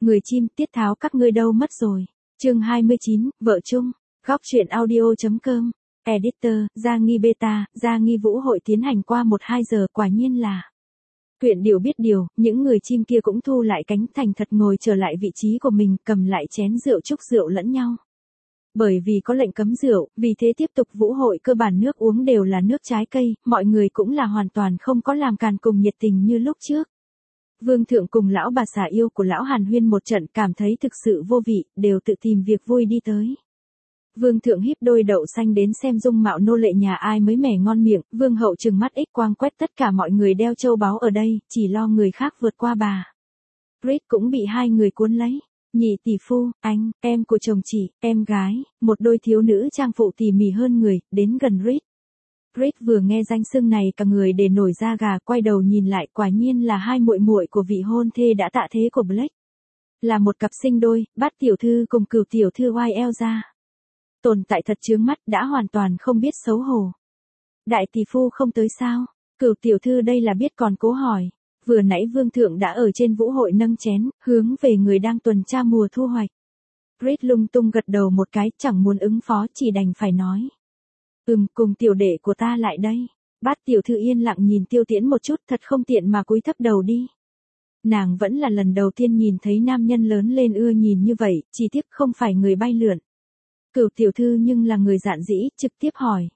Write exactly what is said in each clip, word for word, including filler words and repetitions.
Người chim tiết tháo các ngươi đâu mất rồi. Chương hai mươi chín, vợ chung. Góc truyện audio.com. Editor, Gia Nghi Beta, Gia Nghi Vũ hội tiến hành qua một hai giờ, quả nhiên là. Quyện điều biết điều, những người chim kia cũng thu lại cánh, thành thật ngồi trở lại vị trí của mình, cầm lại chén rượu chúc rượu lẫn nhau. Bởi vì có lệnh cấm rượu, vì thế tiếp tục vũ hội cơ bản nước uống đều là nước trái cây, mọi người cũng là hoàn toàn không có làm càn cùng nhiệt tình như lúc trước. Vương thượng cùng lão bà xà yêu của lão Hàn huyên một trận, cảm thấy thực sự vô vị, đều tự tìm việc vui đi tới. Vương thượng híp đôi đậu xanh đến xem dung mạo nô lệ nhà ai mới mẻ ngon miệng, vương hậu trừng mắt ích quang quét tất cả mọi người đeo châu báu ở đây, chỉ lo người khác vượt qua bà. Reed cũng bị hai người cuốn lấy. Nhị tỷ phu, anh, em của chồng chị, em gái, một đôi thiếu nữ trang phụ tỉ mỉ hơn người, đến gần Reed. Reed vừa nghe danh xưng này cả người để nổi da gà, quay đầu nhìn lại, quả nhiên là hai muội muội của vị hôn thê đã tạ thế của Blake. Là một cặp sinh đôi, Bát tiểu thư cùng Cửu tiểu thư oai eo ra. Tồn tại thật chướng mắt, đã hoàn toàn không biết xấu hổ. Đại tỷ phu không tới sao? Cửu tiểu thư đây là biết còn cố hỏi. Vừa nãy vương thượng đã ở trên vũ hội nâng chén, hướng về người đang tuần tra mùa thu hoạch. Reed lung tung gật đầu một cái, chẳng muốn ứng phó, chỉ đành phải nói. Ừm, cùng tiểu đệ của ta lại đây. Bát tiểu thư yên lặng nhìn Tiêu Tiễn một chút, thật không tiện mà cúi thấp đầu đi. Nàng vẫn là lần đầu tiên nhìn thấy nam nhân lớn lên ưa nhìn như vậy, chỉ tiếc không phải người bay lượn. Cửu tiểu thư nhưng là người dạn dĩ, trực tiếp hỏi.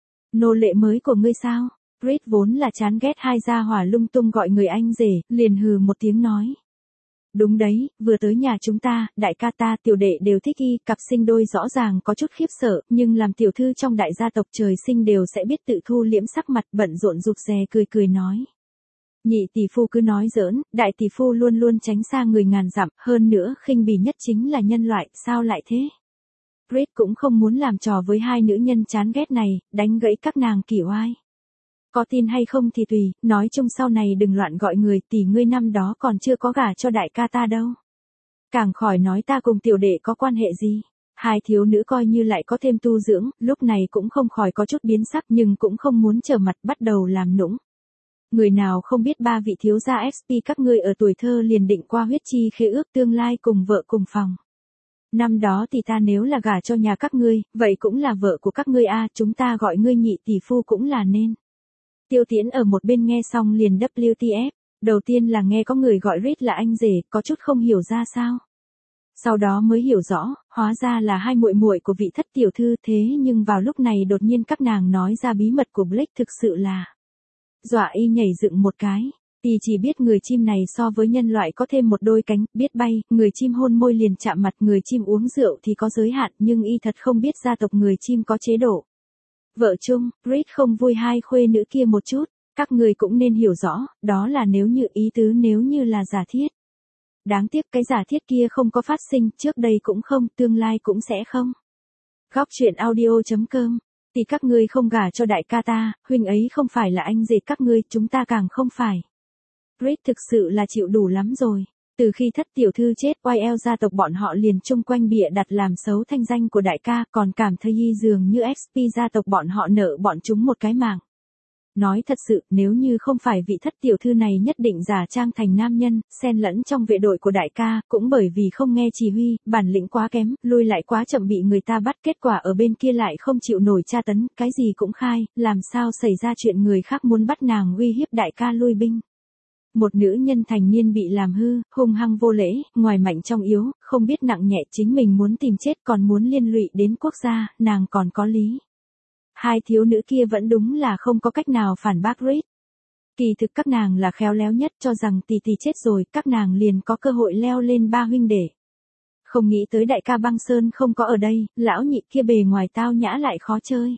Nô lệ mới của ngươi sao? Reed vốn là chán ghét hai gia hỏa lung tung gọi người anh rể, liền hừ một tiếng nói. Đúng đấy, vừa tới nhà chúng ta, đại ca ta tiểu đệ đều thích y, cặp sinh đôi rõ ràng có chút khiếp sợ, nhưng làm tiểu thư trong đại gia tộc trời sinh đều sẽ biết tự thu liễm sắc mặt, bận rộn rụt rè cười cười nói. Nhị tỷ phu cứ nói giỡn, đại tỷ phu luôn luôn tránh xa người ngàn dặm, hơn nữa khinh bỉ nhất chính là nhân loại, sao lại thế? Reed cũng không muốn làm trò với hai nữ nhân chán ghét này, đánh gãy các nàng kỷ oai. Có tin hay không thì tùy, nói chung sau này đừng loạn gọi người, tỷ ngươi năm đó còn chưa có gả cho đại ca ta đâu. Càng khỏi nói ta cùng tiểu đệ có quan hệ gì. Hai thiếu nữ coi như lại có thêm tu dưỡng, lúc này cũng không khỏi có chút biến sắc nhưng cũng không muốn trở mặt bắt đầu làm nũng. Người nào không biết ba vị thiếu gia ép pê các ngươi ở tuổi thơ liền định qua huyết chi khế ước tương lai cùng vợ cùng phòng. Năm đó thì ta nếu là gả cho nhà các ngươi, vậy cũng là vợ của các ngươi a, chúng ta gọi ngươi nhị tỷ phu cũng là nên. Tiêu Tiễn ở một bên nghe xong liền vê kép tê ép, đầu tiên là nghe có người gọi Reed là anh rể, có chút không hiểu ra sao. Sau đó mới hiểu rõ, hóa ra là hai muội muội của vị thất tiểu thư, thế nhưng vào lúc này đột nhiên các nàng nói ra bí mật của Blake thực sự là dọa y nhảy dựng một cái. Y chỉ biết người chim này so với nhân loại có thêm một đôi cánh, biết bay, người chim hôn môi liền chạm mặt, người chim uống rượu thì có giới hạn, nhưng y thật không biết gia tộc người chim có chế độ. Vợ chung, Reed không vui hai khuê nữ kia một chút, các người cũng nên hiểu rõ, đó là nếu như ý tứ nếu như là giả thiết. Đáng tiếc cái giả thiết kia không có phát sinh, trước đây cũng không, tương lai cũng sẽ không. Góc truyện audio.com. Thì các ngươi không gả cho đại ca ta, huynh ấy không phải là anh rể các ngươi, chúng ta càng không phải. Reed thực sự là chịu đủ lắm rồi. Từ khi thất tiểu thư chết, oai eo gia tộc bọn họ liền chung quanh bịa đặt làm xấu thanh danh của đại ca, còn cảm thấy y dường như ép pê gia tộc bọn họ nợ bọn chúng một cái mạng. Nói thật sự, nếu như không phải vị thất tiểu thư này nhất định giả trang thành nam nhân, xen lẫn trong vệ đội của đại ca, cũng bởi vì không nghe chỉ huy, bản lĩnh quá kém, lui lại quá chậm bị người ta bắt, kết quả ở bên kia lại không chịu nổi tra tấn, cái gì cũng khai, làm sao xảy ra chuyện người khác muốn bắt nàng uy hiếp đại ca lui binh. Một nữ nhân thành niên bị làm hư, hung hăng vô lễ, ngoài mạnh trong yếu, không biết nặng nhẹ, chính mình muốn tìm chết còn muốn liên lụy đến quốc gia, nàng còn có lý. Hai thiếu nữ kia vẫn đúng là không có cách nào phản bác Reed. Kỳ thực các nàng là khéo léo nhất, cho rằng tỷ tỷ chết rồi, các nàng liền có cơ hội leo lên ba huynh đệ. Không nghĩ tới đại ca Băng Sơn không có ở đây, lão nhị kia bề ngoài tao nhã lại khó chơi.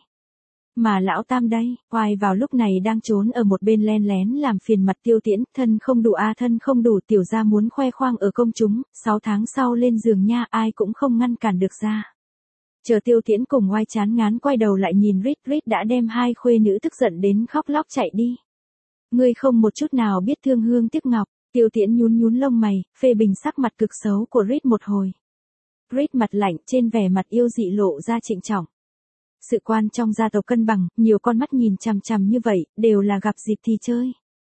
Mà lão tam đây, oai vào lúc này đang trốn ở một bên len lén làm phiền mặt Tiêu Tiễn, thân không đủ a thân không đủ, tiểu gia muốn khoe khoang ở công chúng, sáu tháng sau lên giường nha, ai cũng không ngăn cản được ra. Chờ Tiêu Tiễn cùng oai chán ngán quay đầu lại nhìn Reed, Reed đã đem hai khuê nữ tức giận đến khóc lóc chạy đi. Ngươi không một chút nào biết thương hương tiếc ngọc, Tiêu Tiễn nhún nhún lông mày, phê bình sắc mặt cực xấu của Reed một hồi. Reed mặt lạnh, trên vẻ mặt yêu dị lộ ra trịnh trọng. Sự quan trong gia tộc cân bằng, nhiều con mắt nhìn chằm chằm như vậy, đều là gặp dịp thì chơi.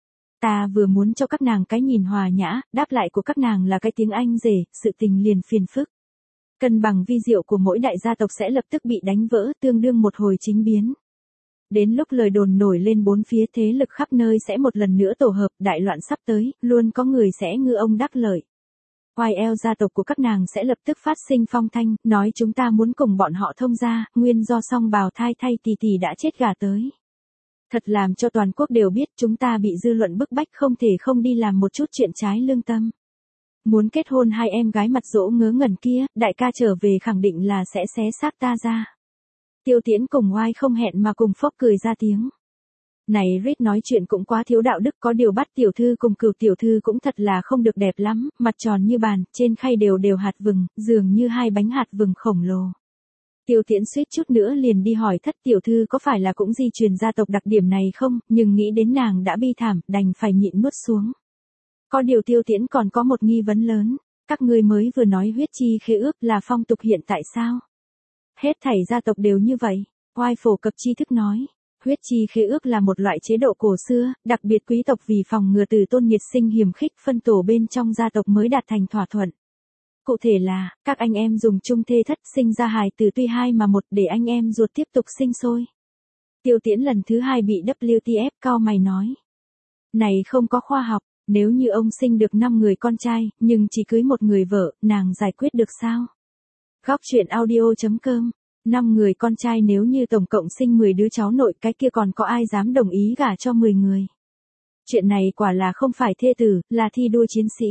Ta vừa muốn cho các nàng cái nhìn hòa nhã, đáp lại của các nàng là cái tiếng Anh rể, sự tình liền phiền phức. Cân bằng vi diệu của mỗi đại gia tộc sẽ lập tức bị đánh vỡ, tương đương một hồi chính biến. Đến lúc lời đồn nổi lên bốn phía, thế lực khắp nơi sẽ một lần nữa tổ hợp, đại loạn sắp tới, luôn có người sẽ ngư ông đắc lợi. oai eo gia tộc của các nàng sẽ lập tức phát sinh phong thanh, nói chúng ta muốn cùng bọn họ thông gia, nguyên do song bào thai thay tỷ tỷ đã chết gả tới. Thật làm cho toàn quốc đều biết chúng ta bị dư luận bức bách không thể không đi làm một chút chuyện trái lương tâm. Muốn kết hôn hai em gái mặt dỗ ngớ ngẩn kia, đại ca trở về khẳng định là sẽ xé xác ta ra. Tiêu Tiễn cùng oai không hẹn mà cùng phốc cười ra tiếng. Này Rít nói chuyện cũng quá thiếu đạo đức, có điều bắt tiểu thư cùng cửu tiểu thư cũng thật là không được đẹp lắm, mặt tròn như bàn, trên khay đều đều hạt vừng, dường như hai bánh hạt vừng khổng lồ. Tiêu Tiễn suýt chút nữa liền đi hỏi thất tiểu thư có phải là cũng di truyền gia tộc đặc điểm này không, nhưng nghĩ đến nàng đã bi thảm, đành phải nhịn nuốt xuống. Có điều Tiêu Tiễn còn có một nghi vấn lớn, các ngươi mới vừa nói huyết chi khế ước là phong tục hiện tại sao? Hết thảy gia tộc đều như vậy, oai phổ cập tri thức nói. Huyết chi khế ước là một loại chế độ cổ xưa, đặc biệt quý tộc vì phòng ngừa từ tôn nhiệt sinh hiềm khích phân tổ bên trong gia tộc mới đạt thành thỏa thuận. Cụ thể là, các anh em dùng chung thê thất sinh ra hài từ tuy hai mà một để anh em ruột tiếp tục sinh sôi. Tiêu Tiễn lần thứ hai bị W T F cau mày nói. Này không có khoa học, nếu như ông sinh được năm người con trai, nhưng chỉ cưới một người vợ, nàng giải quyết được sao? Góc truyện audio chấm com năm người con trai nếu như tổng cộng sinh mười đứa cháu nội, cái kia còn có ai dám đồng ý gả cho mười người. Chuyện này quả là không phải thê tử, là thi đua chiến sĩ.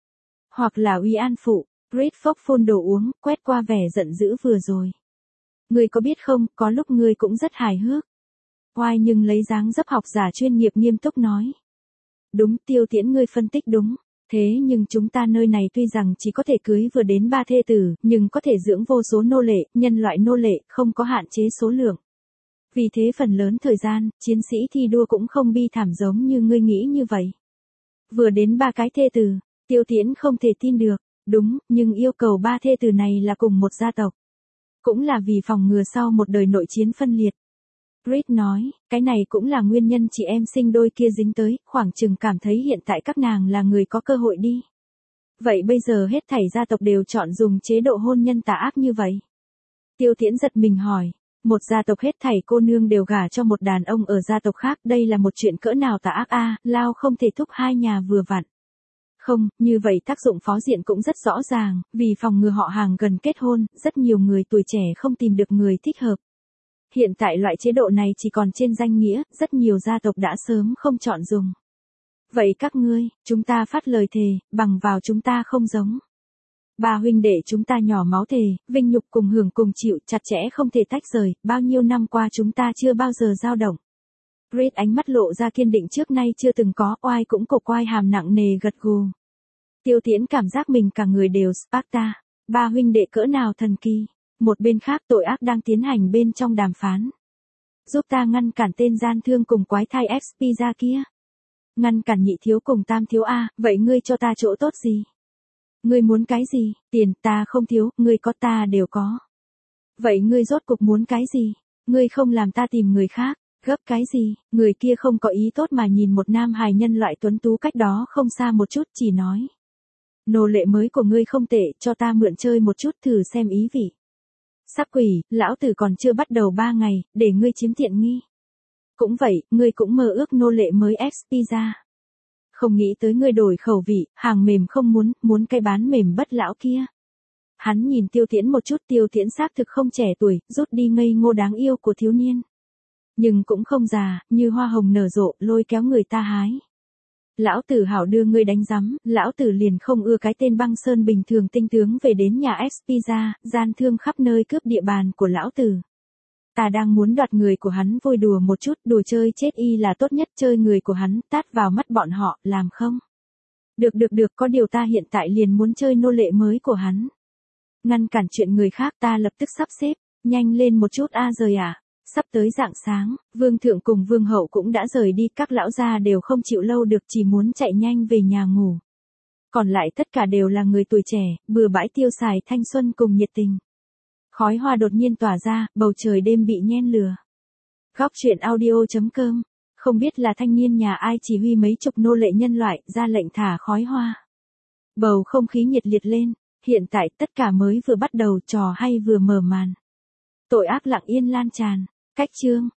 Hoặc là uy an phụ, Brit phốc phun đồ uống, quét qua vẻ giận dữ vừa rồi. Ngươi có biết không, có lúc ngươi cũng rất hài hước. Oai nhưng lấy dáng dấp học giả chuyên nghiệp nghiêm túc nói. Đúng, Tiêu Tiễn ngươi phân tích đúng. Thế nhưng chúng ta nơi này tuy rằng chỉ có thể cưới vừa đến ba thê tử, nhưng có thể dưỡng vô số nô lệ, nhân loại nô lệ, không có hạn chế số lượng. Vì thế phần lớn thời gian, chiến sĩ thi đua cũng không bi thảm giống như ngươi nghĩ như vậy. Vừa đến ba cái thê tử, Tiêu Tiễn không thể tin được, đúng, nhưng yêu cầu ba thê tử này là cùng một gia tộc. Cũng là vì phòng ngừa sau một đời nội chiến phân liệt. Brit nói, cái này cũng là nguyên nhân chị em sinh đôi kia dính tới, khoảng chừng cảm thấy hiện tại các nàng là người có cơ hội đi. Vậy bây giờ hết thảy gia tộc đều chọn dùng chế độ hôn nhân tà ác như vậy. Tiêu Tiễn giật mình hỏi, một gia tộc hết thảy cô nương đều gả cho một đàn ông ở gia tộc khác, đây là một chuyện cỡ nào tà ác a, lao không thể thúc hai nhà vừa vặn. Không, như vậy tác dụng phó diện cũng rất rõ ràng, vì phòng ngừa họ hàng gần kết hôn, rất nhiều người tuổi trẻ không tìm được người thích hợp. Hiện tại loại chế độ này chỉ còn trên danh nghĩa, rất nhiều gia tộc đã sớm không chọn dùng. Vậy các ngươi, chúng ta phát lời thề, bằng vào chúng ta không giống. Ba huynh đệ chúng ta nhỏ máu thề, vinh nhục cùng hưởng cùng chịu, chặt chẽ không thể tách rời, bao nhiêu năm qua chúng ta chưa bao giờ dao động. Brit ánh mắt lộ ra kiên định trước nay chưa từng có, oai cũng cộc oai hàm nặng nề gật gù. Tiêu Tiễn cảm giác mình cả người đều Sparta, ba huynh đệ cỡ nào thần kỳ. Một bên khác tội ác đang tiến hành bên trong đàm phán. Giúp ta ngăn cản tên gian thương cùng quái thai ép pê ra kia. Ngăn cản nhị thiếu cùng tam thiếu A, vậy ngươi cho ta chỗ tốt gì? Ngươi muốn cái gì? Tiền ta không thiếu, ngươi có ta đều có. Vậy ngươi rốt cục muốn cái gì? Ngươi không làm ta tìm người khác, gấp cái gì? Người kia không có ý tốt mà nhìn một nam hài nhân loại tuấn tú cách đó không xa một chút, chỉ nói. Nô lệ mới của ngươi không tệ, cho ta mượn chơi một chút thử xem ý vị. Sắc quỷ, lão tử còn chưa bắt đầu ba ngày, để ngươi chiếm tiện nghi. Cũng vậy, ngươi cũng mơ ước nô lệ mới ép pê ra. Không nghĩ tới ngươi đổi khẩu vị, hàng mềm không muốn, muốn cái bán mềm bất lão kia. Hắn nhìn Tiêu Tiễn một chút, Tiêu Tiễn xác thực không trẻ tuổi, rút đi ngây ngô đáng yêu của thiếu niên. Nhưng cũng không già, như hoa hồng nở rộ, lôi kéo người ta hái. Lão tử hảo đưa ngươi đánh rắm, lão tử liền không ưa cái tên băng sơn bình thường tinh tướng về đến nhà ép pê ra, gian thương khắp nơi cướp địa bàn của lão tử. Ta đang muốn đoạt người của hắn vui đùa một chút, đùa chơi chết y là tốt nhất, chơi người của hắn, tát vào mắt bọn họ, làm không? Được được được, có điều ta hiện tại liền muốn chơi nô lệ mới của hắn. Ngăn cản chuyện người khác, ta lập tức sắp xếp, nhanh lên một chút a rời à. Sắp tới rạng sáng, vương thượng cùng vương hậu cũng đã rời đi, các lão gia đều không chịu lâu được, chỉ muốn chạy nhanh về nhà ngủ. Còn lại tất cả đều là người tuổi trẻ, bừa bãi tiêu xài thanh xuân cùng nhiệt tình. Khói hoa đột nhiên tỏa ra, bầu trời đêm bị nhen lửa. Góc truyện audio chấm com Không biết là thanh niên nhà ai chỉ huy mấy chục nô lệ nhân loại ra lệnh thả khói hoa. Bầu không khí nhiệt liệt lên, hiện tại tất cả mới vừa bắt đầu, trò hay vừa mở màn. Tội ác lặng yên lan tràn, cách chương.